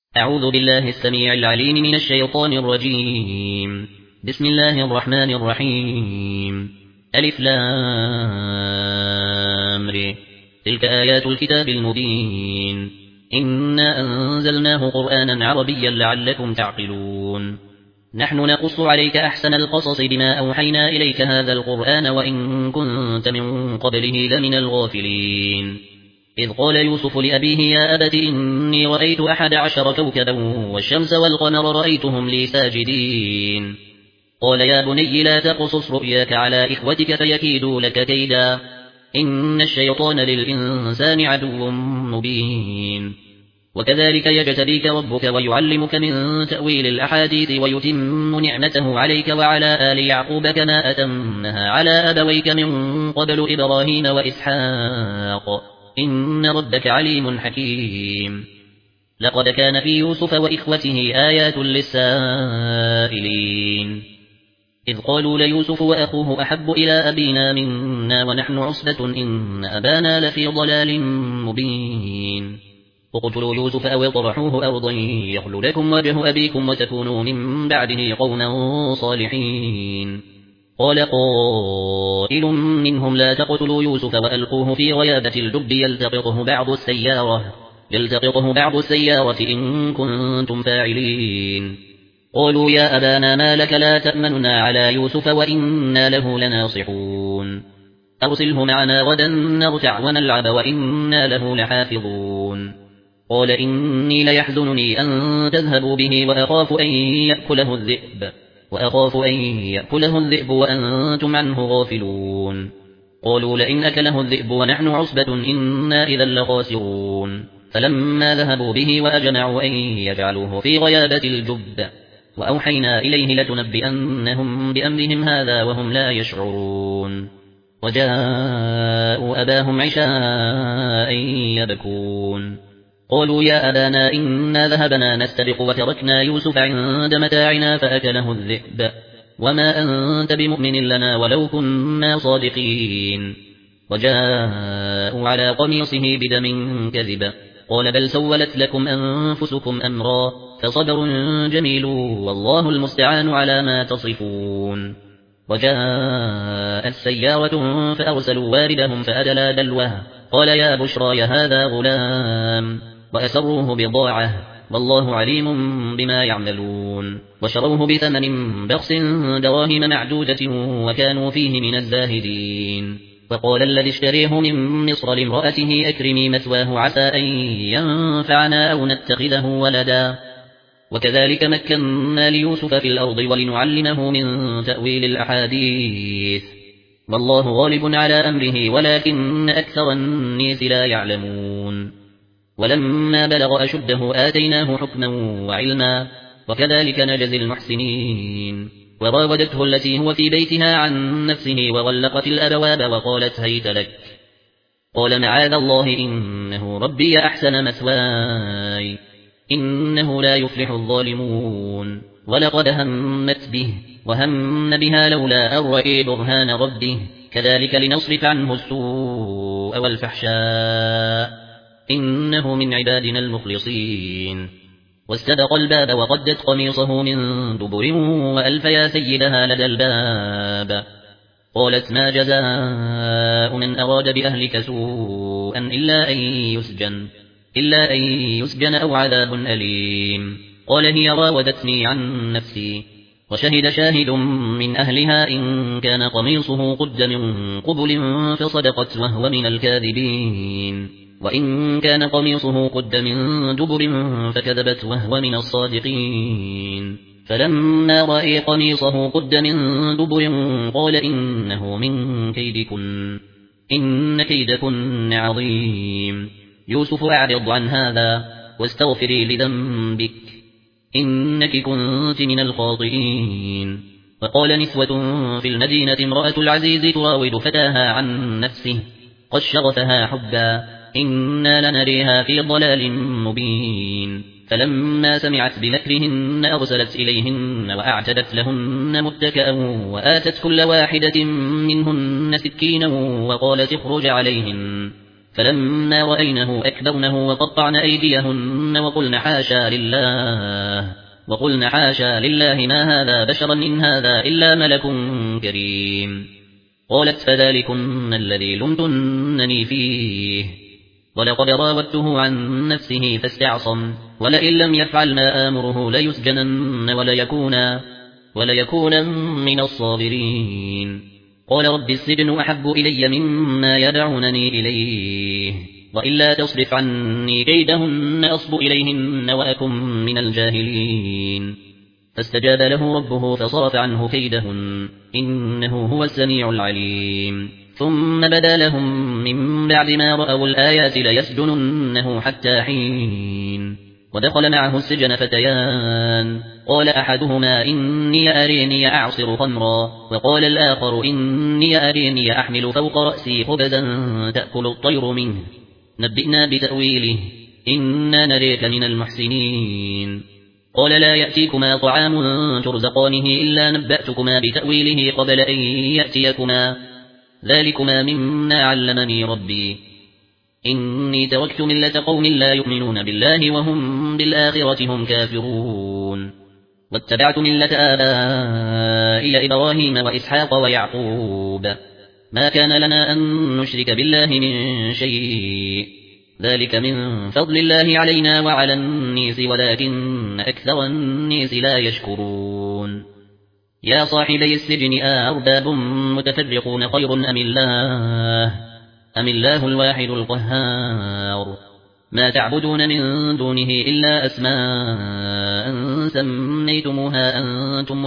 أعوذ بالله السميع العليم من الشيطان الرجيم. بسم الله الرحمن الرحيم. ألف لام ر. تلك آيات الكتاب المبين. إنا أنزلناه قرآنا عربيا لعلكم تعقلون. نحن نقص عليك أحسن القصص بما أوحينا إليك هذا القرآن وإن كنت من قبله لمن الغافلين. إذ قال يوسف لأبيه يا أبت إني رأيت 11 كوكبا والشمس والقمر رأيتهم لي ساجدين. قال يا بني لا تقصص رؤياك على إخوتك فيكيدوا لك كيدا إن الشيطان للإنسان عدو مبين. وكذلك يجتبيك ربك ويعلمك من تأويل الأحاديث ويتم نعمته عليك وعلى آل يعقوب كما أتمها على أبويك من قبل إبراهيم وإسحاق إن ربك عليم حكيم. لقد كان في يوسف وإخوته آيات للسائلين إذ قالوا ليوسف وأخوه أحب إلى أبينا منا ونحن عصبة إن أبانا لفي ضلال مبين. اقتلوا يوسف أو اطرحوه أرضا يخل لكم وجه أبيكم وتكونوا من بعده قوما صالحين. قال قائل منهم لا تقتلوا يوسف وألقوه في غيابة الجب يلتقطه بعض السيارة إن كنتم فاعلين. قالوا يا أبانا ما لك لا تأمننا على يوسف وإنا له لناصحون. أرسله معنا غدا نرتع ونلعب وإنا له لحافظون. قال إني ليحزنني أن تذهبوا به وأخاف أن يأكله الذئب وأنتم عنه غافلون. قالوا لئن أكله الذئب ونحن عصبة إنا إذا لخاسرون. فلما ذهبوا به وأجمعوا أن يجعلوه في غيابة الجب وأوحينا إليه لتنبئنهم بأمرهم هذا وهم لا يشعرون. وجاءوا أباهم عشاء يبكون. قالوا يا أبانا إنا ذهبنا نستبق وتركنا يوسف عند متاعنا فأكله الذئب وما أنت بمؤمن لنا ولو كنا صادقين. وجاءوا على قميصه بدم كذب قال بل سولت لكم أنفسكم أمرا فصبر جميل والله المستعان على ما تصفون. وجاءت سيارة فأرسلوا واردهم فأدلى دلوه قال يا بشرى هذا غلام وأسروه بضاعة والله عليم بما يعملون. وشروه بثمن بخس دراهم معدودة وكانوا فيه من الزاهدين. وقال الذي اشتريه من مصر لامرأته أكرمي مثواه عسى أن ينفعنا أو نتخذه ولدا. وكذلك مكنا ليوسف في الأرض ولنعلمه من تأويل الأحاديث والله غالب على أمره ولكن أكثر الناس لا يعلمون. ولما بلغ أشده آتيناه حكما وعلما وكذلك نجزي المحسنين. وراودته التي هو في بيتها عن نفسه وغلقت الأبواب وقالت هيت لك قال معاذ الله إنه ربي أحسن مثواي إنه لا يفلح الظالمون. ولقد همت به وهم بها لولا أن رأى برهان ربه كذلك لنصرف عنه السوء والفحشاء إنه من عبادنا المخلصين. واستبق الباب وقدت قميصه من دبر وألف يا سيدها لدى الباب. قالت ما جزاء من أراد بأهلك سوءا إلا أن يسجن أو عذاب أليم. قال هي راودتني عن نفسي. وشهد شاهد من أهلها إن كان قميصه قد من قبل فصدقت وهو من الكاذبين وإن كان قميصه قد من دبر فكذبت وهو من الصادقين. فلما رأى قميصه قد من دبر قال إنه من كيدكن إن كيدكن عظيم. يوسف أعرض عن هذا واستغفري لذنبك إنك كنت من الخاطئين. وقال نسوة في المدينة امرأة العزيز تراود فتاها عن نفسه قد شغفها حبا إنا لنريها في ضلال مبين. فلما سمعت بمكرهن أرسلت إليهن وأعتدت لهن متكئا وآتت كل واحدة منهن سكينا وقالت اخرج عليهن فلما رأينه أكبرنه وقطعن أيديهن وقلن حاشا لله ما هذا بشرا إن هذا إلا ملك كريم. قالت فذلكن الذي لمتنني فيه ولقد راودته عن نفسه فاستعصم ولئن لم يفعل ما آمره ليسجنن وليكون من الصاغرين. قال رب السجن أحب إلي مما يدعونني إليه وإلا تصرف عني كيدهن أصب إليهن وأكن من الجاهلين. فاستجاب له ربه فصرف عنه كيدهن إنه هو السميع العليم. ثم بدا لهم من بعد ما رأوا الآيات ليسجننه حتى حين. ودخل معه السجن فتيان قال أحدهما إني أريني أعصر خمرا وقال الآخر إني أريني أحمل فوق رأسي خبزا تأكل الطير منه نبئنا بتأويله إنا نريك من المحسنين. قال لا يأتيكما طعام ترزقانه إلا نبأتكما بتأويله قبل أن يأتيكما ذلكما مما علمني ربي إني تركت ملة قوم لا يؤمنون بالله وهم بالآخرة هم كافرون واتبعت ملة آبائي إبراهيم وإسحاق ويعقوب ما كان لنا أن نشرك بالله من شيء ذلك من فضل الله علينا وعلى الناس ولكن أكثر الناس لا يشكرون. يا صاحبي السجن أأرباب متفرقون خير أم الله الواحد القهار. ما تعبدون من دونه إلا أسماء سميتموها أنتم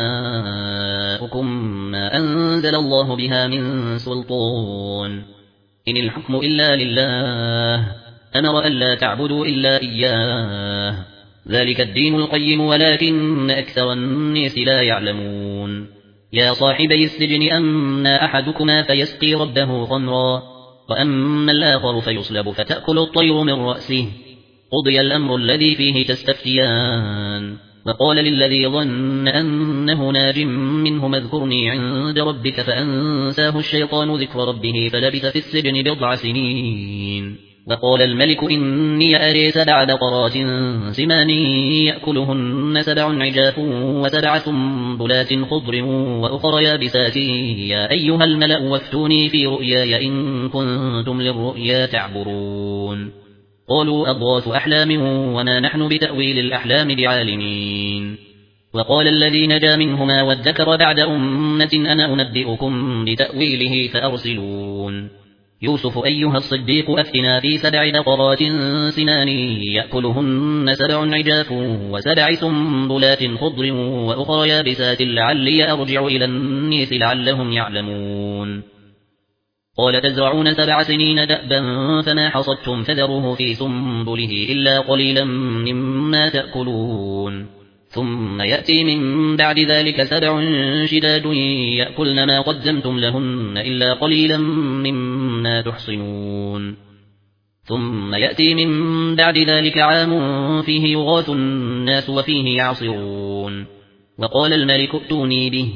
وآباؤكم ما أنزل الله بها من سلطان إن الحكم إلا لله أمر ألا تعبدوا إلا إياه ذلك الدين القيم ولكن أكثر الناس لا يعلمون. يا صاحبي السجن أما أحدكما فيسقي ربه خمرا وأما الآخر فيصلب فتأكل الطير من رأسه قضي الأمر الذي فيه تستفتيان. وقال للذي ظن أنه ناج منه اذكرني عند ربك فأنساه الشيطان ذكر ربه فلبث في السجن بضع سنين. وقال الملك إني أري 7 بقرات سمان يأكلهن 7 عجاف و7 سنبلات خضر وأخر يابسات يا أيها الملأ وافتوني في رؤياي إن كنتم للرؤيا تعبرون. قالوا أضغاث أحلام وما نحن بتأويل الأحلام بعالمين. وقال الذي نجا منهما وادكر بعد أمة أنا أنبئكم بتأويله فأرسلون. يوسف أيها الصديق أفتنا في 7 بقرات سمان يأكلهن 7 عجاف و7 سنبلات خضر وأخر يابسات لعلي أرجع إلى الناس لعلهم يعلمون. قال تزرعون 7 سنين دأبا فما حصدتم فذروه في سنبله إلا قليلا مما تأكلون ثم يأتي من بعد ذلك 7 شداد يأكلن ما قدمتم لهن إلا قليلا مما تحصنون ثم يأتي من بعد ذلك عام فيه يغاث الناس وفيه يعصرون. وقال الملك ائتوني به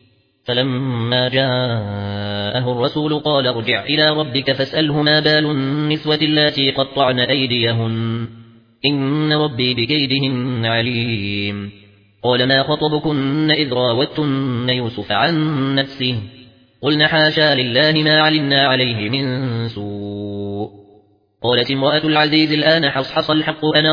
فلما جاءه الرسول قال ارجع إلى ربك فاسأله ما بال النسوة اللاتي قطعن أيديهن إن ربي بكيدهن عليم. قال ما خطبكن إذ راوتن يوسف عن نفسه قلنا حاشا لله ما علمنا عليه من سوء. قالت امرأة العزيز الآن حصحص الحق أنا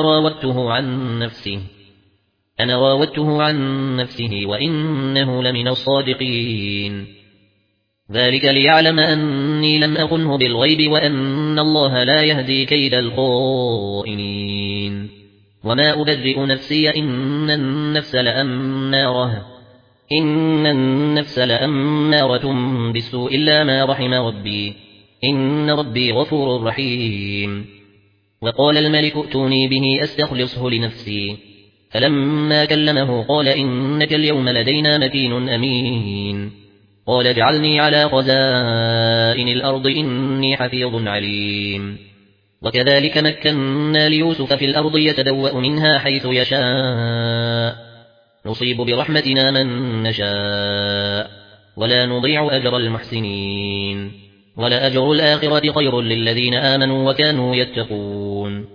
راودته عن نفسه وإنه لمن الصادقين. ذلك ليعلم أني لم أخنه بالغيب وأن الله لا يهدي كيد الخائنين. وما أبرئ نفسي إن النفس لأمارة بالسوء إلا ما رحم ربي إن ربي غفور رحيم. وقال الملك ائتوني به أستخلصه لنفسي فلما كلمه قال إنك اليوم لدينا مكين أمين. قال اجعلني على خزائن الأرض إني حفيظ عليم. وكذلك مكنا ليوسف في الأرض يتبوأ منها حيث يشاء نصيب برحمتنا من نشاء ولا نضيع أجر المحسنين. ولأجر الآخرة خير للذين آمنوا وكانوا يتقون.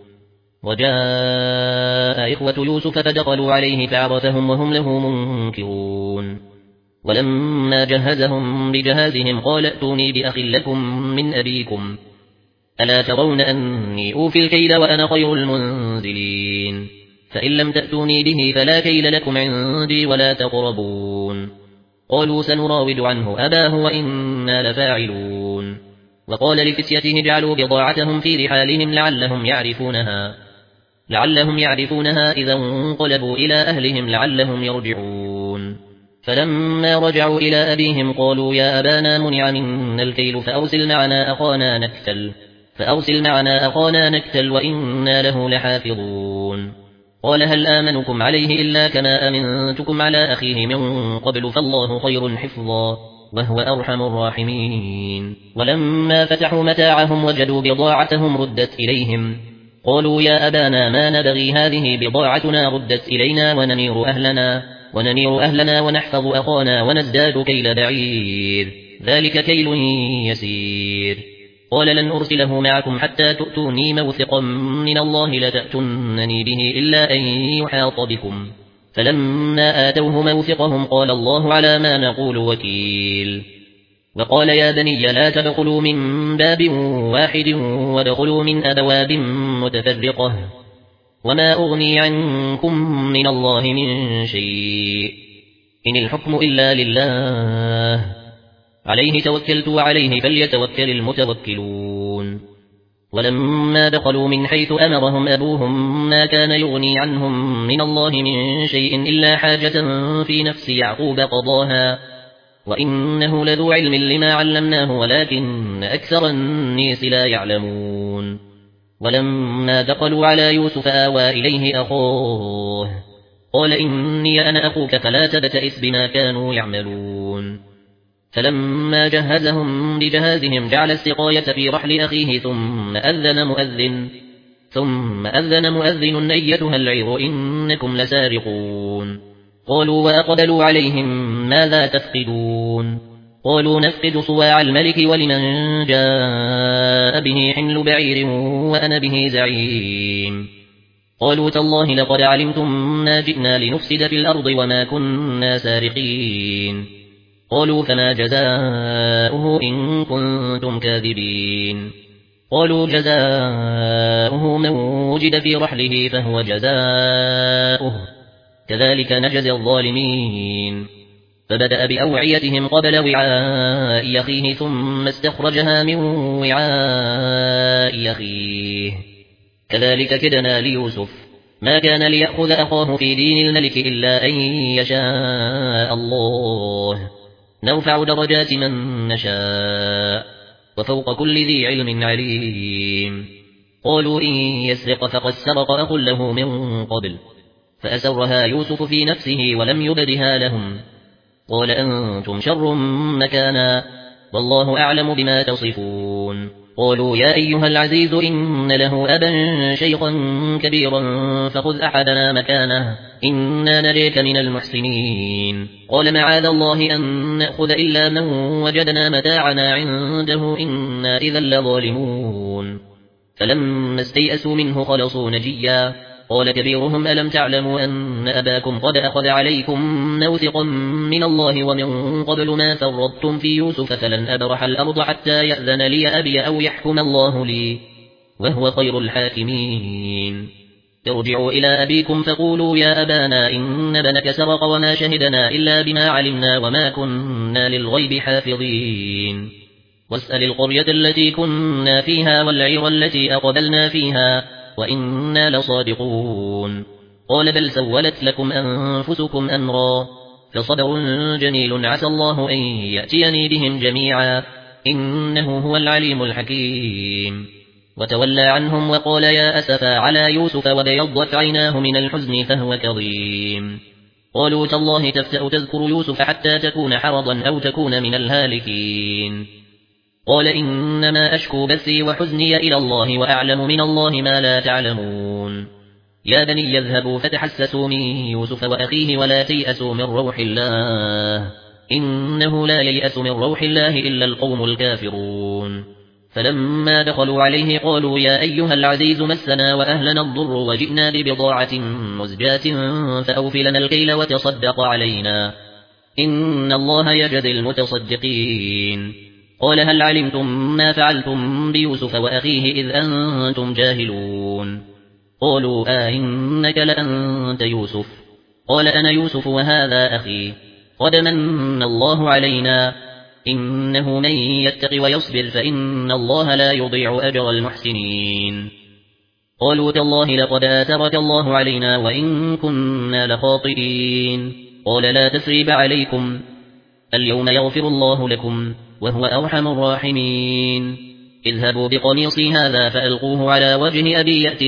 وجاء إخوة يوسف فدخلوا عليه فعرفهم وهم له منكرون. ولما جهزهم بجهازهم قال ائتوني بأخ لكم من أبيكم ألا ترون أني أوفي الكيل وأنا خير المنزلين فإن لم تأتوني به فلا كيل لكم عندي ولا تقربون. قالوا سنراود عنه أباه وإنا لفاعلون. وقال لفتيته اجعلوا بضاعتهم في رحالهم لعلهم يعرفونها إذا انقلبوا إلى أهلهم لعلهم يرجعون. فلما رجعوا إلى أبيهم قالوا يا أبانا منع منا الكيل فأرسل معنا أخانا نكتل وإنا له لحافظون. قال هل آمنكم عليه إلا كما أمنتكم على أخيه من قبل فالله خير حفظا وهو أرحم الراحمين. ولما فتحوا متاعهم وجدوا بضاعتهم ردت إليهم قالوا يا أبانا ما نبغي هذه بضاعتنا ردت إلينا ونمير أهلنا ونحفظ أخانا ونزداد كيل بعير ذلك كيل يسير. قال لن أرسله معكم حتى تؤتوني موثقا من الله لتأتونني به إلا أن يحاط بكم. فلما آتوه موثقهم قال الله على ما نقول وكيل. وقال يا بني لا تدخلوا من باب واحد وادخلوا من أبواب متفرقة وما أغني عنكم من الله من شيء إن الحكم إلا لله عليه توكلت وعليه فليتوكل المتوكلون. ولما دخلوا من حيث أمرهم أبوهم ما كان يغني عنهم من الله من شيء إلا حاجة في نفس يعقوب قضاها وإنه لذو علم لما علمناه ولكن أكثر الناس لا يعلمون. ولما دخلوا على يوسف آوى إليه أخوه قال إني أنا أخوك فلا تبتئس بما كانوا يعملون. فلما جهزهم بجهازهم جعل السقاية في رحل أخيه ثم أذن مؤذن أيتها العير إنكم لسارقون. قالوا وأقبلوا عليهم ماذا تفقدون قالوا نفقد صواع الملك ولمن جاء به حمل بعير وأنا به زعيم. قالوا تالله لقد علمتم ما جئنا لنفسد في الأرض وما كنا سارقين. قالوا فما جزاؤه إن كنتم كاذبين. قالوا جزاؤه من وجد في رحله فهو جزاؤه كذلك نجزي الظالمين. فبدأ بأوعيتهم قبل وعاء أخيه ثم استخرجها من وعاء أخيه كذلك كدنا ليوسف ما كان ليأخذ أخاه في دين الملك إلا أن يشاء الله نرفع درجات من نشاء وفوق كل ذي علم عليم. قالوا إن يسرق فقد سرق أخ له من قبل فأسرها يوسف في نفسه ولم يبدها لهم قال أنتم شر مكانا والله أعلم بما تصفون. قالوا يا أيها العزيز إن له أبا شيخا كبيرا فخذ أحدنا مكانه إنا نريك من المحسنين. قال معاذ الله أن نأخذ إلا من وجدنا متاعنا عنده إنا إذا لظالمون. فلما استيئسوا منه خلصوا نجيا قال كبيرهم ألم تعلموا أن أباكم قد أخذ عليكم موثقا من الله ومن قبل ما فرطتم في يوسف فلن أبرح الأرض حتى يأذن لي أبي أو يحكم الله لي وهو خير الحاكمين. ارجعوا إلى أبيكم فقولوا يا أبانا إن ابنك سرق وما شهدنا إلا بما علمنا وما كنا للغيب حافظين. واسأل القرية التي كنا فيها والعير التي أقبلنا فيها وإنا لصادقون. قال بل سولت لكم أنفسكم أمرا فصبر جميل عسى الله أن يأتيني بهم جميعا إنه هو العليم الحكيم. وتولى عنهم وقال يا أسفا على يوسف وبيضت عيناه من الحزن فهو كظيم. قالوا تالله تفتأ تذكر يوسف حتى تكون حرضا أو تكون من الهالكين. قال إنما أشكو بثي وحزني إلى الله وأعلم من الله ما لا تعلمون. يا بني يذهبوا فتحسسوا من يوسف وأخيه ولا تيأسوا من روح الله إنه لا ييأس من روح الله إلا القوم الكافرون. فلما دخلوا عليه قالوا يا أيها العزيز مسنا وأهلنا الضر وجئنا ببضاعة مزجاة فأوف لنا الكيل وتصدق علينا إن الله يجزي المتصدقين قال هل علمتم ما فعلتم بيوسف وأخيه إذ أنتم جاهلون قالوا إنك لأنت يوسف قال أنا يوسف وهذا أخي قد من الله علينا إنه من يتق ويصبر فإن الله لا يضيع أجر المحسنين قالوا تالله لقد آثرك الله علينا وإن كنا لخاطئين قال لا تثريب عليكم اليوم يغفر الله لكم وهو أرحم الراحمين اذهبوا بقميصي هذا فألقوه على وجه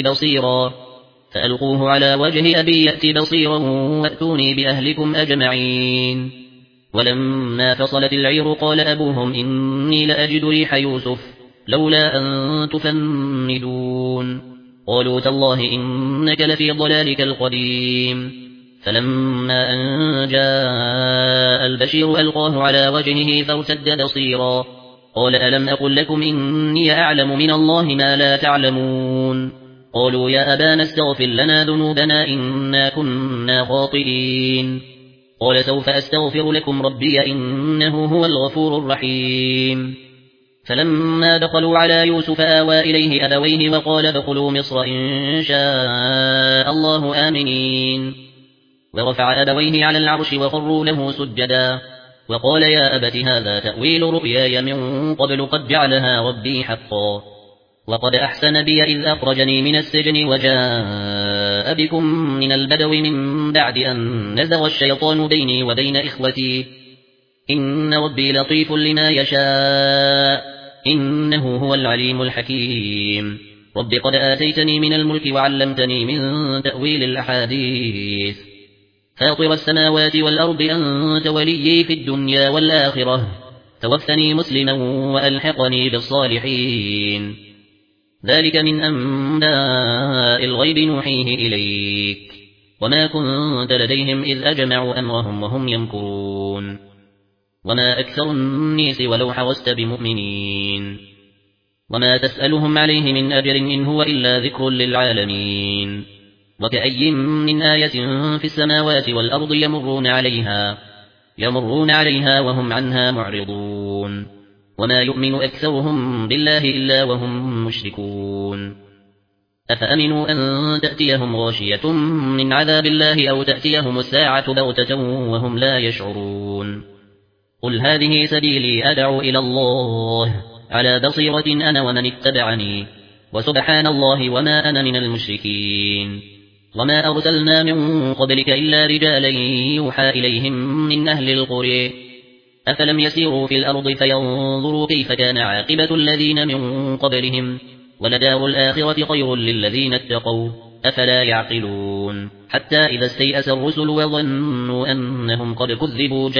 أبي يأتي بصيرا وأتوني بأهلكم أجمعين ولما فصلت العير قال أبوهم إني لأجد ريح يوسف لولا أن تفندون قالوا تالله إنك لفي ضلالك القديم فلما أن جاء البشير ألقاه على وجهه فارتد بصيرا قال ألم أقل لكم إني أعلم من الله ما لا تعلمون قالوا يا أبانا استغفر لنا ذنوبنا إنا كنا خاطئين قال سوف أستغفر لكم ربي إنه هو الغفور الرحيم فلما دخلوا على يوسف آوى إليه أبويه وقال ادخلوا مصر إن شاء الله آمنين ورفع أبويه على العرش وخروا له سجدا وقال يا أبت هذا تأويل رؤياي من قبل قد جعلها ربي حقا وقد أحسن بي إذ أخرجني من السجن وجاء بكم من البدو من بعد أن نزغ الشيطان بيني وبين إخوتي إن ربي لطيف لما يشاء إنه هو العليم الحكيم رب قد آتيتني من الملك وعلمتني من تأويل الأحاديث فاطر السماوات والأرض أنت وليي في الدنيا والآخرة توفني مسلما وألحقني بالصالحين ذلك من أنباء الغيب نوحيه إليك وما كنت لديهم إذ أجمعوا أمرهم وهم يمكرون وما أكثر الناس ولو حرصت بمؤمنين وما تسألهم عليه من أجر إن هو إلا ذكر للعالمين وكأي من آية في السماوات والأرض يمرون عليها وهم عنها معرضون وما يؤمن أكثرهم بالله إلا وهم مشركون أفأمنوا أن تأتيهم غاشية من عذاب الله أو تأتيهم الساعة بغتة وهم لا يشعرون قل هذه سبيلي أدعو إلى الله على بصيرة أنا ومن اتبعني وسبحان الله وما أنا من المشركين وما أرسلنا من قبلك إلا رجالا يوحى إليهم من أهل القرى أفلم يسيروا في الأرض فينظروا كيف كان عاقبة الذين من قبلهم ولدار الآخرة خير للذين اتقوا أفلا يعقلون حتى إذا استيأس الرسل وظنوا أنهم قد كذبوا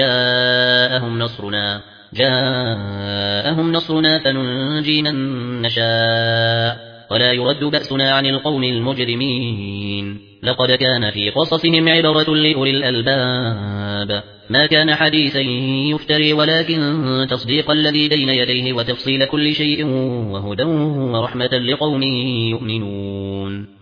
جاءهم نصرنا فننجي من نشاء ولا يرد بأسنا عن القوم المجرمين لقد كان في قصصهم عبرة لأولي الألباب ما كان حديثا يفتري ولكن تصديق الذي بين يديه وتفصيل كل شيء وهدى ورحمة لقوم يؤمنون